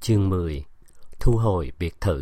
Chương 10. Thu hồi biệt thự.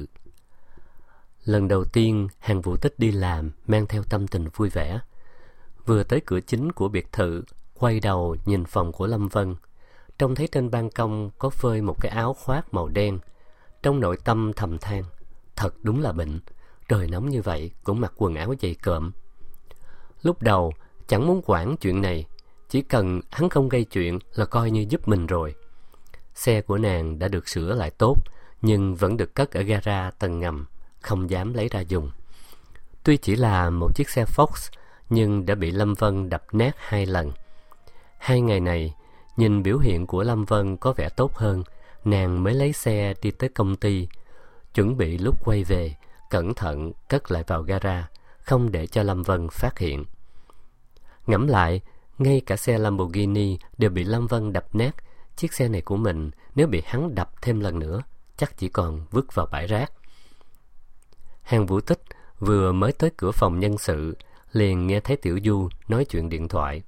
Lần đầu tiên Hàn Vũ Tích đi làm mang theo tâm tình vui vẻ. Vừa tới cửa chính của biệt thự, quay đầu nhìn phòng của Lâm Vân, trông thấy trên ban công có phơi một cái áo khoác màu đen. Trong nội tâm thầm than, thật đúng là bệnh, trời nóng như vậy cũng mặc quần áo dày cộm. Lúc đầu chẳng muốn quản chuyện này, chỉ cần hắn không gây chuyện là coi như giúp mình rồi. Xe của nàng đã được sửa lại tốt, nhưng vẫn được cất ở gara tầng ngầm, không dám lấy ra dùng. Tuy chỉ là một chiếc xe Fox, nhưng đã bị Lâm Vân đập nát 2 lần. 2 ngày này, nhìn biểu hiện của Lâm Vân có vẻ tốt hơn, nàng mới lấy xe đi tới công ty, chuẩn bị lúc quay về, cẩn thận cất lại vào gara, không để cho Lâm Vân phát hiện. Ngẫm lại, ngay cả xe Lamborghini đều bị Lâm Vân đập nát, chiếc xe này của mình nếu bị hắn đập thêm lần nữa, chắc chỉ còn vứt vào bãi rác. Hàn Vũ Tích vừa mới tới cửa phòng nhân sự, liền nghe thấy Tiểu Du nói chuyện điện thoại.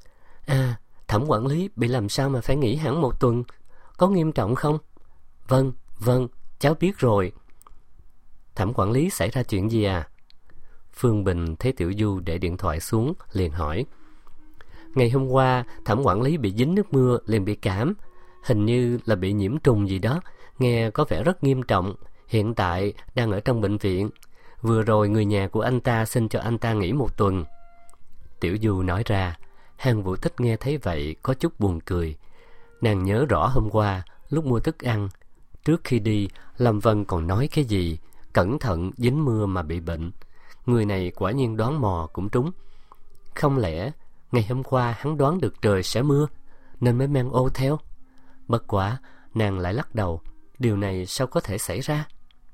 Thẩm quản lý bị làm sao mà phải nghỉ hẳn 1 tuần, có nghiêm trọng không? Vâng, cháu biết rồi. Thẩm quản lý xảy ra chuyện gì à? Phương Bình thấy Tiểu Du để điện thoại xuống, liền hỏi. Ngày hôm qua, thẩm quản lý bị dính nước mưa, liền bị cảm. Hình như là bị nhiễm trùng gì đó, nghe có vẻ rất nghiêm trọng. Hiện tại đang ở trong bệnh viện. Vừa rồi người nhà của anh ta xin cho anh ta nghỉ 1 tuần. Tiểu Du nói ra. Hàn Vũ Tích nghe thấy vậy có chút buồn cười. Nàng nhớ rõ hôm qua, lúc mua thức ăn, trước khi đi, Lâm Vân còn nói cái gì? Cẩn thận dính mưa mà bị bệnh. Người này quả nhiên đoán mò cũng trúng. Không lẽ ngày hôm qua hắn đoán được trời sẽ mưa, nên mới mang ô theo? Bất quả, nàng lại lắc đầu. Điều này sao có thể xảy ra?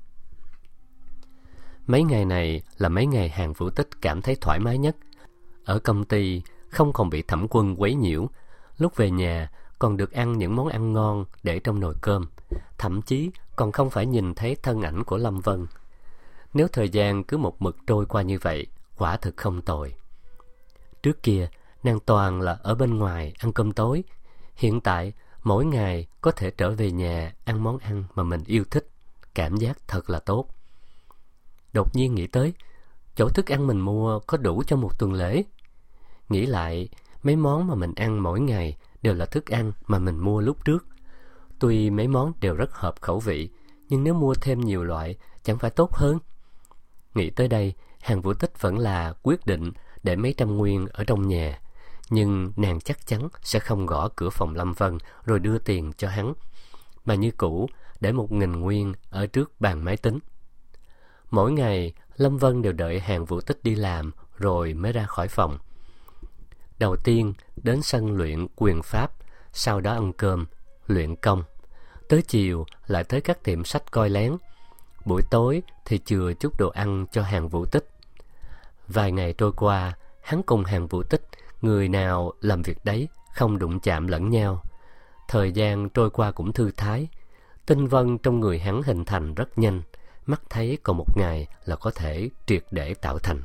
Mấy ngày này là mấy ngày Hàn Vũ Tích cảm thấy thoải mái nhất. Ở công ty không còn bị Thẩm Quân quấy nhiễu. Lúc về nhà còn được ăn những món ăn ngon để trong nồi cơm. Thậm chí còn không phải nhìn thấy thân ảnh của Lâm Vân. Nếu thời gian cứ một mực trôi qua như vậy, quả thực không tồi. Trước kia nàng toàn là ở bên ngoài ăn cơm tối. Hiện tại mỗi ngày có thể trở về nhà ăn món ăn mà mình yêu thích, cảm giác thật là tốt. Đột nhiên nghĩ tới, chỗ thức ăn mình mua có đủ cho 1 tuần lễ. Nghĩ lại, mấy món mà mình ăn mỗi ngày đều là thức ăn mà mình mua lúc trước. Tuy mấy món đều rất hợp khẩu vị, nhưng nếu mua thêm nhiều loại chẳng phải tốt hơn? Nghĩ tới đây, Hàn Vũ Tích vẫn là quyết định để mấy trăm nguyên ở trong nhà. Nhưng nàng chắc chắn sẽ không gõ cửa phòng Lâm Vân rồi đưa tiền cho hắn, mà như cũ để 1.000 nguyên ở trước bàn máy tính. Mỗi ngày Lâm Vân đều đợi Hàn Vũ Tích đi làm rồi mới ra khỏi phòng. Đầu tiên đến sân luyện quyền pháp, sau đó ăn cơm, luyện công. Tới chiều lại tới các tiệm sách coi lén. Buổi tối thì chừa chút đồ ăn cho Hàn Vũ Tích. Vài ngày trôi qua, hắn cùng Hàn Vũ Tích người nào làm việc đấy, không đụng chạm lẫn nhau. Thời gian trôi qua cũng thư thái. Tinh vân trong người hắn hình thành rất nhanh, mắt thấy còn 1 ngày là có thể triệt để tạo thành.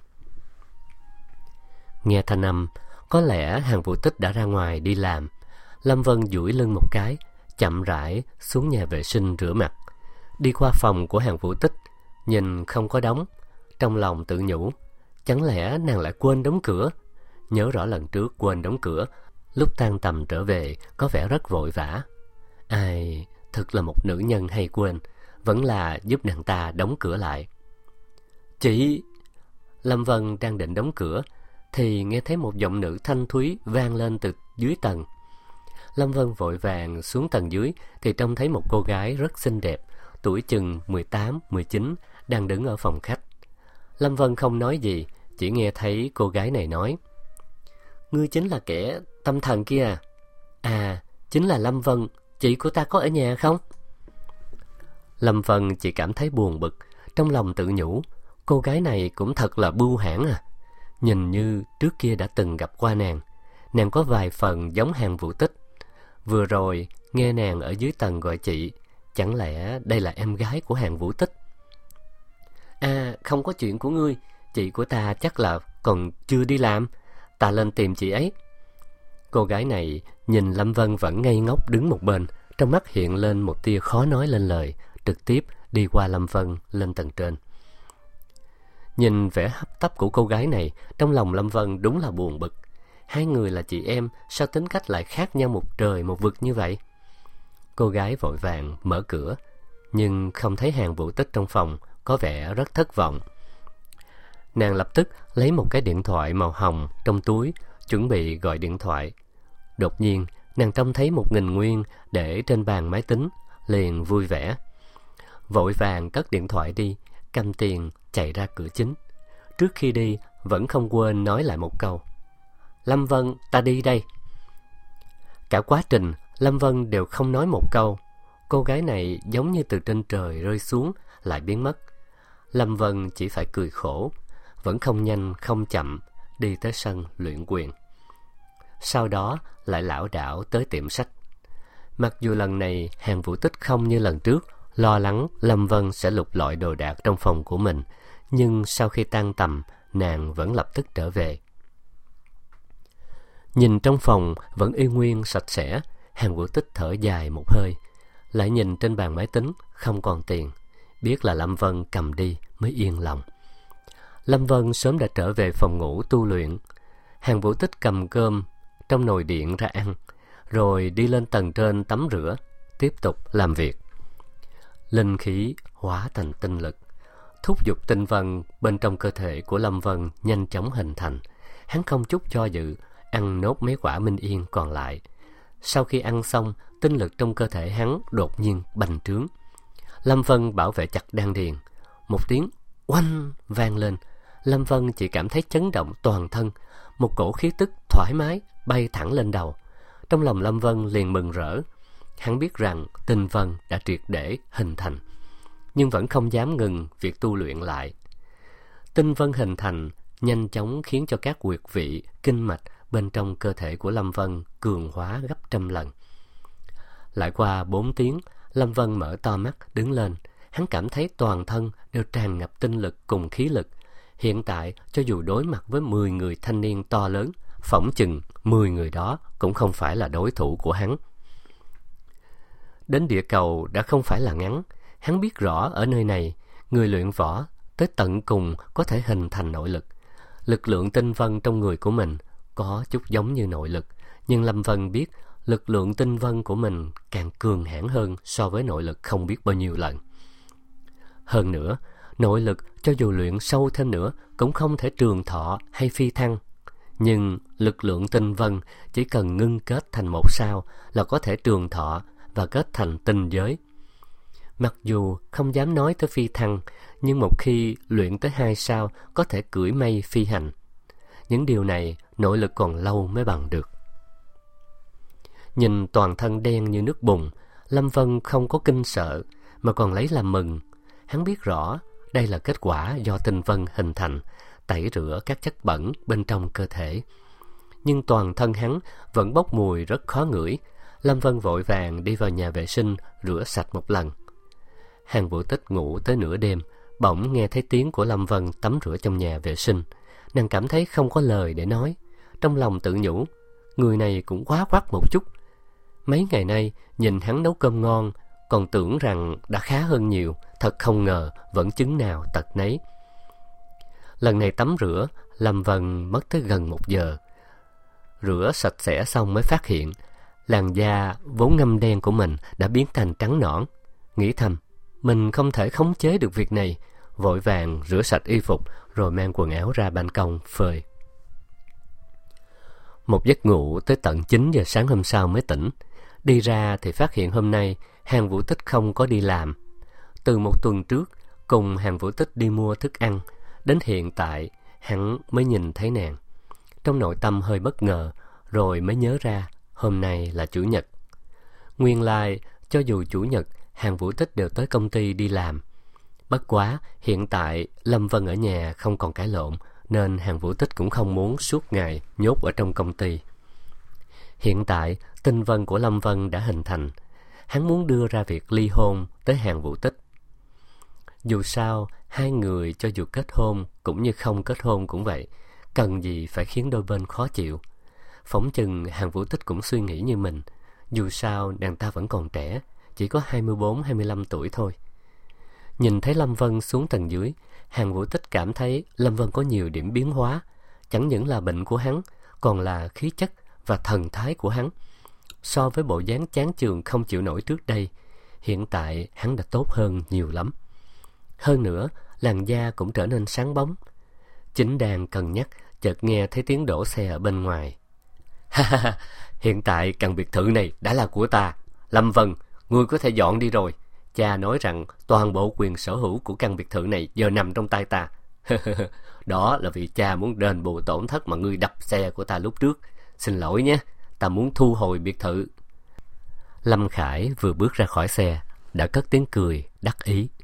Nghe thanh âm, có lẽ Hàn Vũ Tích đã ra ngoài đi làm. Lâm Vân duỗi lưng một cái, chậm rãi xuống nhà vệ sinh rửa mặt. Đi qua phòng của Hàn Vũ Tích, nhìn không có đóng, trong lòng tự nhủ, chẳng lẽ nàng lại quên đóng cửa? Nhớ rõ lần trước quên đóng cửa, lúc tan tầm trở về có vẻ rất vội vã. Ai, thật là một nữ nhân hay quên, vẫn là giúp nàng ta đóng cửa lại. Chị! Lâm Vân đang định đóng cửa, thì nghe thấy một giọng nữ thanh thúy vang lên từ dưới tầng. Lâm Vân vội vàng xuống tầng dưới, thì trông thấy một cô gái rất xinh đẹp, tuổi chừng 18, 19, đang đứng ở phòng khách. Lâm Vân không nói gì, chỉ nghe thấy cô gái này nói. Ngươi chính là kẻ tâm thần kia à? À, chính là Lâm Vân, chị của ta có ở nhà không? Lâm Vân chỉ cảm thấy buồn bực, trong lòng tự nhủ, cô gái này cũng thật là bưu hãn à. Nhìn như trước kia đã từng gặp qua nàng có vài phần giống Hàn Vũ Tích. Vừa rồi nghe nàng ở dưới tầng gọi chị, chẳng lẽ đây là em gái của Hàn Vũ Tích? À, không có chuyện của ngươi, chị của ta chắc là còn chưa đi làm, ta lên tìm chị ấy. Cô gái này nhìn Lâm Vân vẫn ngây ngốc đứng một bên, Trong mắt hiện lên một tia khó nói lên lời, trực tiếp đi qua Lâm Vân lên tầng trên. Nhìn vẻ hấp tấp của cô gái này, trong lòng Lâm Vân đúng là buồn bực. Hai người là chị em, sao tính cách lại khác nhau một trời một vực như vậy? Cô gái vội vàng mở cửa, nhưng không thấy Hàn Vũ Tích trong phòng, có vẻ rất thất vọng. Nàng lập tức lấy một cái điện thoại màu hồng trong túi, chuẩn bị gọi điện thoại. Đột nhiên, nàng trông thấy 1.000 nguyên để trên bàn máy tính, liền vui vẻ. Vội vàng cất điện thoại đi, cầm tiền chạy ra cửa chính. Trước khi đi, vẫn không quên nói lại một câu: Lâm Vân, ta đi đây. Cả quá trình, Lâm Vân đều không nói một câu. Cô gái này giống như từ trên trời rơi xuống, lại biến mất. Lâm Vân chỉ phải cười khổ, vẫn không nhanh không chậm đi tới sân luyện quyền. Sau đó lại lảo đảo tới tiệm sách. Mặc dù lần này Hàn Vũ Tích không như lần trước lo lắng Lâm Vân sẽ lục lọi đồ đạc trong phòng của mình, nhưng sau khi tan tầm, nàng vẫn lập tức trở về. Nhìn trong phòng vẫn y nguyên sạch sẽ, Hàn Vũ Tích thở dài một hơi, lại nhìn trên bàn máy tính không còn tiền, biết là Lâm Vân cầm đi mới yên lòng. Lâm Vân sớm đã trở về phòng ngủ tu luyện. Hàn Vũ Tích cầm cơm trong nồi điện ra ăn, rồi đi lên tầng trên tắm rửa, tiếp tục làm việc. Linh khí hóa thành tinh lực, thúc giục tinh vân bên trong cơ thể của Lâm Vân nhanh chóng hình thành. Hắn không chút do dự ăn nốt mấy quả minh yên còn lại. Sau khi ăn xong, tinh lực trong cơ thể hắn đột nhiên bành trướng. Lâm Vân bảo vệ chặt đan điền. Một tiếng oanh vang lên. Lâm Vân chỉ cảm thấy chấn động toàn thân, một cổ khí tức thoải mái bay thẳng lên đầu. Trong lòng Lâm Vân liền mừng rỡ. Hắn biết rằng tinh vân đã triệt để hình thành, nhưng vẫn không dám ngừng việc tu luyện lại. Tinh vân hình thành nhanh chóng khiến cho các huyệt vị, kinh mạch bên trong cơ thể của Lâm Vân cường hóa gấp 100 lần. Lại qua 4 tiếng, Lâm Vân mở to mắt đứng lên. Hắn cảm thấy toàn thân đều tràn ngập tinh lực cùng khí lực. Hiện tại, cho dù đối mặt với 10 người thanh niên to lớn, phỏng chừng 10 người đó cũng không phải là đối thủ của hắn. Đến địa cầu đã không phải là ngắn. Hắn biết rõ ở nơi này, người luyện võ tới tận cùng có thể hình thành nội lực. Lực lượng tinh vân trong người của mình có chút giống như nội lực, nhưng Lâm Vân biết lực lượng tinh vân của mình càng cường hãn hơn so với nội lực không biết bao nhiêu lần. Hơn nữa, nội lực cho dù luyện sâu thêm nữa cũng không thể trường thọ hay phi thăng. Nhưng lực lượng tinh vân chỉ cần ngưng kết thành một sao là có thể trường thọ và kết thành tinh giới. Mặc dù không dám nói tới phi thăng, nhưng một khi luyện tới 2 sao có thể cưỡi mây phi hành. Những điều này nội lực còn lâu mới bằng được. Nhìn toàn thân đen như nước bùn, Lâm Vân không có kinh sợ mà còn lấy làm mừng. Hắn biết rõ đây là kết quả do tinh vân hình thành, tẩy rửa các chất bẩn bên trong cơ thể. Nhưng toàn thân hắn vẫn bốc mùi rất khó ngửi. Lâm Vân vội vàng đi vào nhà vệ sinh rửa sạch một lần. Hàn Vũ Tích ngủ tới nửa đêm, bỗng nghe thấy tiếng của Lâm Vân tắm rửa trong nhà vệ sinh. Nàng cảm thấy không có lời để nói, trong lòng tự nhủ, người này cũng quá quắc một chút. Mấy ngày nay nhìn hắn nấu cơm ngon, còn tưởng rằng đã khá hơn nhiều, thật không ngờ vẫn chứng nào tật nấy. Lần này tắm rửa, Lâm Vân mất tới gần 1 giờ. Rửa sạch sẽ xong mới phát hiện làn da vốn ngâm đen của mình đã biến thành trắng nõn. Nghĩ thầm, mình không thể khống chế được việc này, vội vàng rửa sạch y phục rồi mang quần áo ra ban công phơi. Một giấc ngủ tới tận 9 giờ sáng hôm sau mới tỉnh. Đi ra thì phát hiện hôm nay Hàn Vũ Tích không có đi làm. Từ 1 tuần trước cùng Hàn Vũ Tích đi mua thức ăn, đến hiện tại hắn mới nhìn thấy nàng. Trong nội tâm hơi bất ngờ, rồi mới nhớ ra hôm nay là Chủ nhật. Nguyên lai cho dù Chủ nhật Hàn Vũ Tích đều tới công ty đi làm. Bất quá hiện tại Lâm Vân ở nhà không còn cãi lộn, nên Hàn Vũ Tích cũng không muốn suốt ngày nhốt ở trong công ty. Hiện tại tinh vân của Lâm Vân đã hình thành. Hắn muốn đưa ra việc ly hôn tới Hàn Vũ Tích. Dù sao, hai người cho dù kết hôn cũng như không kết hôn cũng vậy, cần gì phải khiến đôi bên khó chịu. Phỏng chừng Hàn Vũ Tích cũng suy nghĩ như mình. Dù sao nàng ta vẫn còn trẻ, chỉ có 24-25 tuổi thôi. Nhìn thấy Lâm Vân xuống tầng dưới, Hàn Vũ Tích cảm thấy Lâm Vân có nhiều điểm biến hóa. Chẳng những là bệnh của hắn, còn là khí chất và thần thái của hắn. So với bộ dáng chán chường không chịu nổi trước đây, hiện tại hắn đã tốt hơn nhiều lắm. Hơn nữa, làn da cũng trở nên sáng bóng. Chính đang cân nhắc, chợt nghe thấy tiếng đổ xe ở bên ngoài. Ha ha ha, hiện tại căn biệt thự này đã là của ta. Lâm Vân, ngươi có thể dọn đi rồi. Cha nói rằng toàn bộ quyền sở hữu của căn biệt thự này giờ nằm trong tay ta. Đó là vì cha muốn đền bù tổn thất mà ngươi đập xe của ta lúc trước. Xin lỗi nhé, ta muốn thu hồi biệt thự. Lâm Khải vừa bước ra khỏi xe, đã cất tiếng cười, đắc ý.